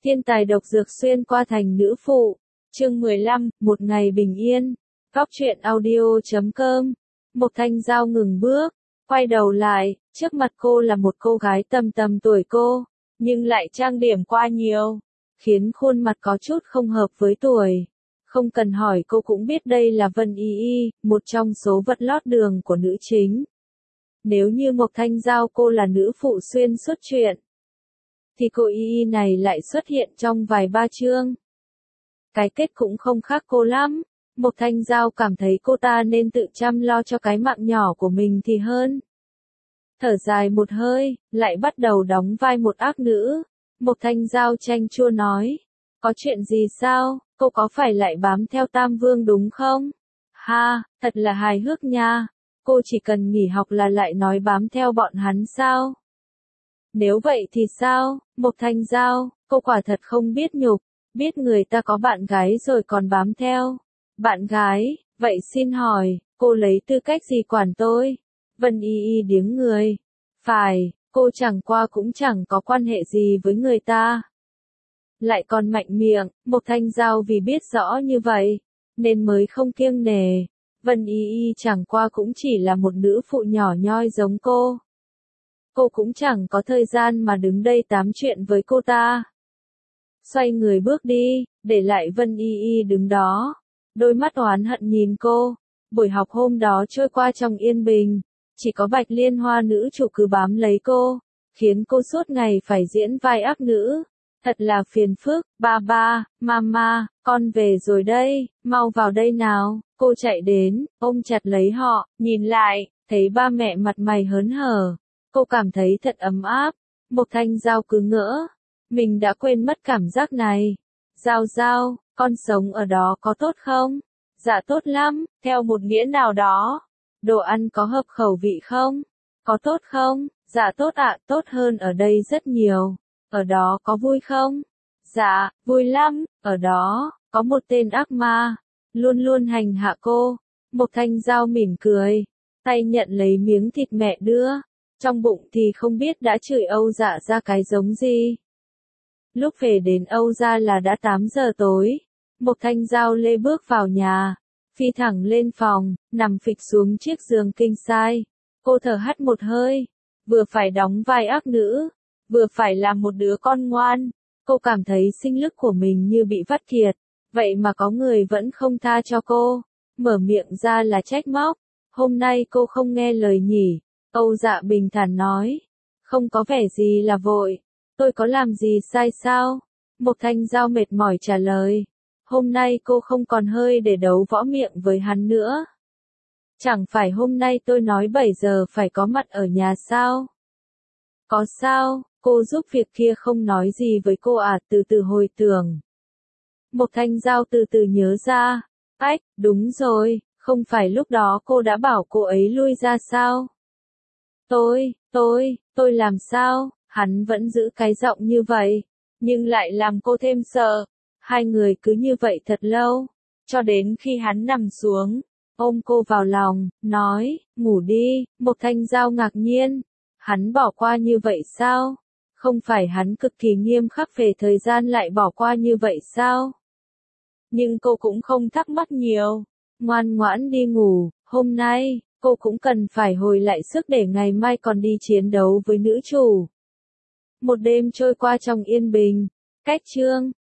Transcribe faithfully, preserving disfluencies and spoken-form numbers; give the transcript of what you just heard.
Thiên tài độc dược xuyên qua thành nữ phụ. Chương mười lăm, một ngày bình yên. Góc truyện audio chấm com. Mộc Thanh Giao ngừng bước, quay đầu lại, trước mặt cô là một cô gái tầm tầm tuổi cô, nhưng lại trang điểm qua nhiều, khiến khuôn mặt có chút không hợp với tuổi. Không cần hỏi cô cũng biết đây là Vân Y Y, một trong số vật lót đường của nữ chính. Nếu như Mộc Thanh Giao cô là nữ phụ xuyên suốt truyện, thì cô Y Y này lại xuất hiện trong vài ba chương. Cái kết cũng không khác cô lắm. Mộc Thanh Giao cảm thấy cô ta nên tự chăm lo cho cái mạng nhỏ của mình thì hơn. Thở dài một hơi, lại bắt đầu đóng vai một ác nữ. Mộc Thanh Giao chanh chua nói, có chuyện gì sao, cô có phải lại bám theo Tam Vương đúng không? Ha, thật là hài hước nha, cô chỉ cần nghỉ học là lại nói bám theo bọn hắn sao? Nếu vậy thì sao, Mộc Thanh Giao, cô quả thật không biết nhục, biết người ta có bạn gái rồi còn bám theo. Bạn gái, vậy xin hỏi, cô lấy tư cách gì quản tôi? Vân Y Y điếng người. Phải, cô chẳng qua cũng chẳng có quan hệ gì với người ta. Lại còn mạnh miệng, Mộc Thanh Giao vì biết rõ như vậy, nên mới không kiêng nể. Vân Y Y chẳng qua cũng chỉ là một nữ phụ nhỏ nhoi giống cô. Cô cũng chẳng có thời gian mà đứng đây tám chuyện với cô ta. Xoay người bước đi, để lại Vân Y Y đứng đó. Đôi mắt oán hận nhìn cô. Buổi học hôm đó trôi qua trong yên bình. Chỉ có Bạch Liên Hoa nữ chủ cứ bám lấy cô, khiến cô suốt ngày phải diễn vai ác nữ. Thật là phiền phức. Ba ba, mama, con về rồi đây, mau vào đây nào. Cô chạy đến, ôm chặt lấy họ, nhìn lại, thấy ba mẹ mặt mày hớn hở. Cô cảm thấy thật ấm áp. Mộc Thanh Giao cứ ngỡ, mình đã quên mất cảm giác này. Giao Giao, con sống ở đó có tốt không? Dạ tốt lắm, theo một nghĩa nào đó. Đồ ăn có hợp khẩu vị không? Có tốt không? Dạ tốt ạ, tốt hơn ở đây rất nhiều. Ở đó có vui không? Dạ, vui lắm, ở đó, có một tên ác ma, luôn luôn hành hạ cô. Mộc Thanh Giao mỉm cười, tay nhận lấy miếng thịt mẹ đưa, trong bụng thì không biết đã chửi Âu Dạ ra cái giống gì. Lúc về đến Âu Gia là đã tám giờ tối, Mộc Thanh Giao lê bước vào nhà, phi thẳng lên phòng, nằm phịch xuống chiếc giường king size. Cô thở hắt một hơi, vừa phải đóng vai ác nữ, vừa phải làm một đứa con ngoan. Cô cảm thấy sinh lực của mình như bị vắt kiệt, vậy mà có người vẫn không tha cho cô, mở miệng ra là trách móc. Hôm nay cô không nghe lời nhỉ? Âu Dạ bình thản nói, không có vẻ gì là vội. Tôi có làm gì sai sao? Mộc Thanh Giao mệt mỏi trả lời. Hôm nay cô không còn hơi để đấu võ miệng với hắn nữa. Chẳng phải hôm nay tôi nói bảy giờ phải có mặt ở nhà sao? Có sao, cô giúp việc kia không nói gì với cô à? Từ từ hồi tưởng. Mộc Thanh Giao từ từ nhớ ra. Ách, đúng rồi, không phải lúc đó cô đã bảo cô ấy lui ra sao? Tôi, tôi, tôi làm sao? Hắn vẫn giữ cái giọng như vậy, nhưng lại làm cô thêm sợ. Hai người cứ như vậy thật lâu, cho đến khi hắn nằm xuống, ôm cô vào lòng, nói, ngủ đi. Mộc Thanh Giao ngạc nhiên, hắn bỏ qua như vậy sao? Không phải hắn cực kỳ nghiêm khắc về thời gian lại bỏ qua như vậy sao? Nhưng cô cũng không thắc mắc nhiều, ngoan ngoãn đi ngủ, hôm nay, cô cũng cần phải hồi lại sức để ngày mai còn đi chiến đấu với nữ chủ. Một đêm trôi qua trong yên bình, cách chương.